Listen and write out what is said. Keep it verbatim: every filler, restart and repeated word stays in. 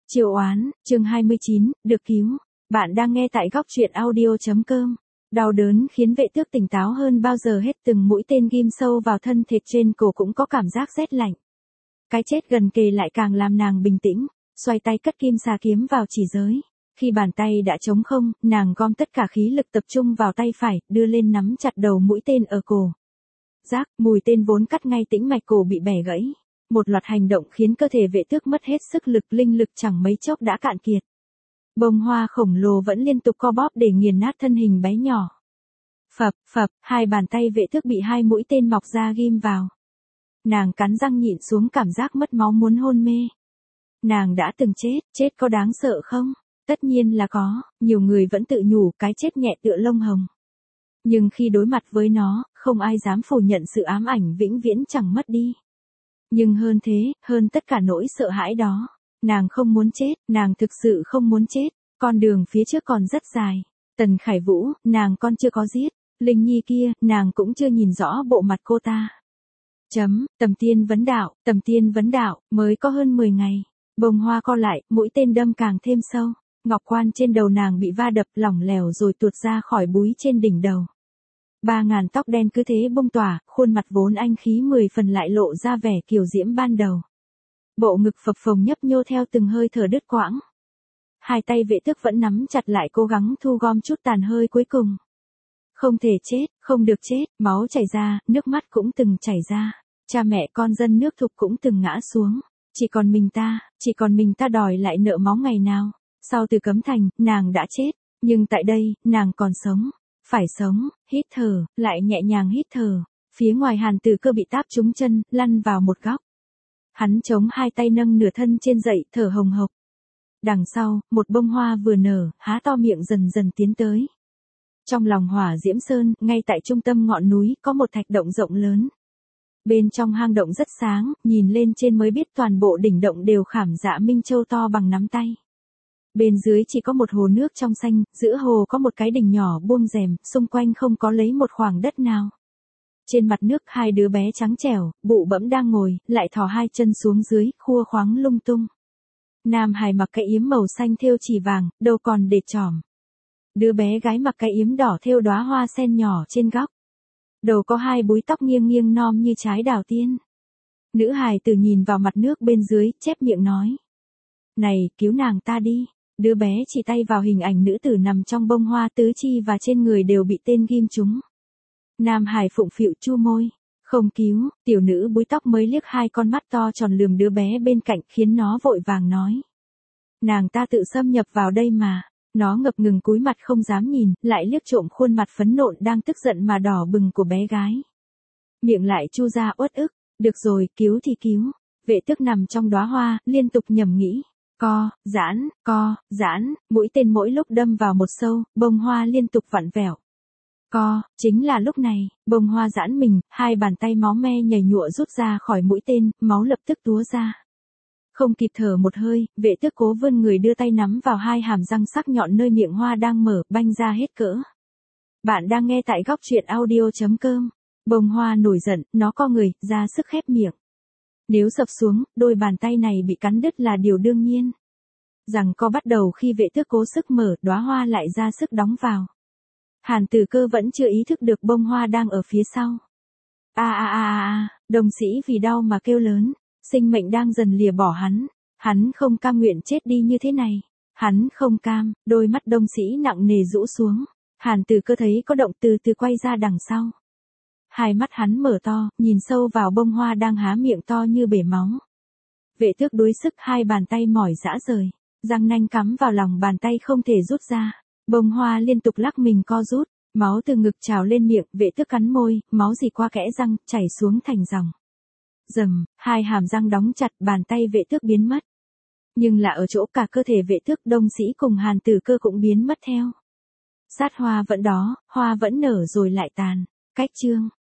Triệu oán, chương hai mươi chín, được cứu. Bạn đang nghe tại góc truyện audio.com. Đau đớn khiến vệ tước tỉnh táo hơn bao giờ hết, từng mũi tên ghim sâu vào thân thịt trên cổ cũng có cảm giác rét lạnh. Cái chết gần kề lại càng làm nàng bình tĩnh, xoay tay cất kim xà kiếm vào chỉ giới. Khi bàn tay đã trống không, nàng gom tất cả khí lực tập trung vào tay phải, đưa lên nắm chặt đầu mũi tên ở cổ. Rác, mùi tên vốn cắt ngay tĩnh mạch cổ bị bẻ gãy. Một loạt hành động khiến cơ thể vệ tước mất hết sức lực, linh lực chẳng mấy chốc đã cạn kiệt. Bông hoa khổng lồ vẫn liên tục co bóp để nghiền nát thân hình bé nhỏ. Phập, phập, hai bàn tay vệ tước bị hai mũi tên mọc ra ghim vào. Nàng cắn răng nhịn xuống cảm giác mất máu muốn hôn mê. Nàng đã từng chết, chết có đáng sợ không? Tất nhiên là có, nhiều người vẫn tự nhủ cái chết nhẹ tựa lông hồng. Nhưng khi đối mặt với nó, không ai dám phủ nhận sự ám ảnh vĩnh viễn chẳng mất đi. Nhưng hơn thế, hơn tất cả nỗi sợ hãi đó, nàng không muốn chết, nàng thực sự không muốn chết, con đường phía trước còn rất dài. Tần Khải Vũ, nàng con chưa có giết, Linh Nhi kia, nàng cũng chưa nhìn rõ bộ mặt cô ta. Chấm, Tầm Tiên vấn đạo, Tầm Tiên vấn đạo, mới có hơn mười ngày, bông hoa co lại, mũi tên đâm càng thêm sâu, ngọc quan trên đầu nàng bị va đập lỏng lẻo rồi tuột ra khỏi búi trên đỉnh đầu. Ba ngàn tóc đen cứ thế bung tỏa, khuôn mặt vốn anh khí mười phần lại lộ ra vẻ kiều diễm ban đầu. Bộ ngực phập phồng nhấp nhô theo từng hơi thở đứt quãng. Hai tay vệ tước vẫn nắm chặt lại cố gắng thu gom chút tàn hơi cuối cùng. Không thể chết, không được chết, máu chảy ra, nước mắt cũng từng chảy ra. Cha mẹ con dân nước Thục cũng từng ngã xuống. Chỉ còn mình ta, chỉ còn mình ta đòi lại nợ máu ngày nào. Sau Từ Cấm Thành, nàng đã chết, nhưng tại đây, nàng còn sống. Phải sống, hít thở, lại nhẹ nhàng hít thở. Phía ngoài Hàn Tử Cơ bị táp trúng chân, lăn vào một góc. Hắn chống hai tay nâng nửa thân trên dậy, thở hồng hộc. Đằng sau, một bông hoa vừa nở, há to miệng dần dần tiến tới. Trong lòng Hỏa Diễm Sơn, ngay tại trung tâm ngọn núi, có một thạch động rộng lớn. Bên trong hang động rất sáng, nhìn lên trên mới biết toàn bộ đỉnh động đều khảm dạ minh châu to bằng nắm tay. Bên dưới chỉ có một hồ nước trong xanh, giữa hồ có một cái đình nhỏ buông rèm, xung quanh không có lấy một khoảng đất nào. Trên mặt nước hai đứa bé trắng trẻo, bụ bẫm đang ngồi, lại thò hai chân xuống dưới, khua khoáng lung tung. Nam hài mặc cái yếm màu xanh thêu chỉ vàng, đầu còn để trỏm. Đứa bé gái mặc cái yếm đỏ thêu đóa hoa sen nhỏ trên góc. Đầu có hai búi tóc nghiêng nghiêng non như trái đào tiên. Nữ hài tử nhìn vào mặt nước bên dưới, chép miệng nói. Này, cứu nàng ta đi. Đứa bé chỉ tay vào hình ảnh nữ tử nằm trong bông hoa, tứ chi và trên người đều bị tên ghim trúng. Nam Hải phụng phịu chu môi. Không cứu, tiểu nữ búi tóc mới liếc hai con mắt to tròn lườm đứa bé bên cạnh khiến nó vội vàng nói. Nàng ta tự xâm nhập vào đây mà. Nó ngập ngừng cúi mặt không dám nhìn, lại liếc trộm khuôn mặt phấn nộn đang tức giận mà đỏ bừng của bé gái. Miệng lại chu ra uất ức. Được rồi, cứu thì cứu. Vệ tước nằm trong đóa hoa, liên tục nhầm nghĩ. Co, giãn, co, giãn, mũi tên mỗi lúc đâm vào một sâu, bông hoa liên tục vặn vẹo. Co, chính là lúc này, bông hoa giãn mình, hai bàn tay máu me nhảy nhụa rút ra khỏi mũi tên, máu lập tức túa ra. Không kịp thở một hơi, vệ tước cố vươn người đưa tay nắm vào hai hàm răng sắc nhọn nơi miệng hoa đang mở, banh ra hết cỡ. Bạn đang nghe tại góc truyện audio.com. Bông hoa nổi giận, nó co người, ra sức khép miệng. Nếu sập xuống, đôi bàn tay này bị cắn đứt là điều đương nhiên. Rằng co bắt đầu khi vệ tước cố sức mở, đóa hoa lại ra sức đóng vào. Hàn Tử Cơ vẫn chưa ý thức được bông hoa đang ở phía sau. A a a a, đồng sĩ vì đau mà kêu lớn, sinh mệnh đang dần lìa bỏ hắn, hắn không cam nguyện chết đi như thế này. Hắn không cam, đôi mắt đồng sĩ nặng nề rũ xuống. Hàn Tử Cơ thấy có động từ từ quay ra đằng sau. Hai mắt hắn mở to, nhìn sâu vào bông hoa đang há miệng to như bể máu. Vệ tước đuối sức, hai bàn tay mỏi rã rời, răng nanh cắm vào lòng bàn tay không thể rút ra. Bông hoa liên tục lắc mình co rút, máu từ ngực trào lên miệng, vệ tước cắn môi, máu dì qua kẽ răng, chảy xuống thành dòng. Rầm, hai hàm răng đóng chặt, bàn tay vệ tước biến mất. Nhưng là ở chỗ cả cơ thể vệ tước, Đông Sĩ cùng Hàn Tử Cơ cũng biến mất theo. Sát hoa vẫn đó, hoa vẫn nở rồi lại tàn. Cách chương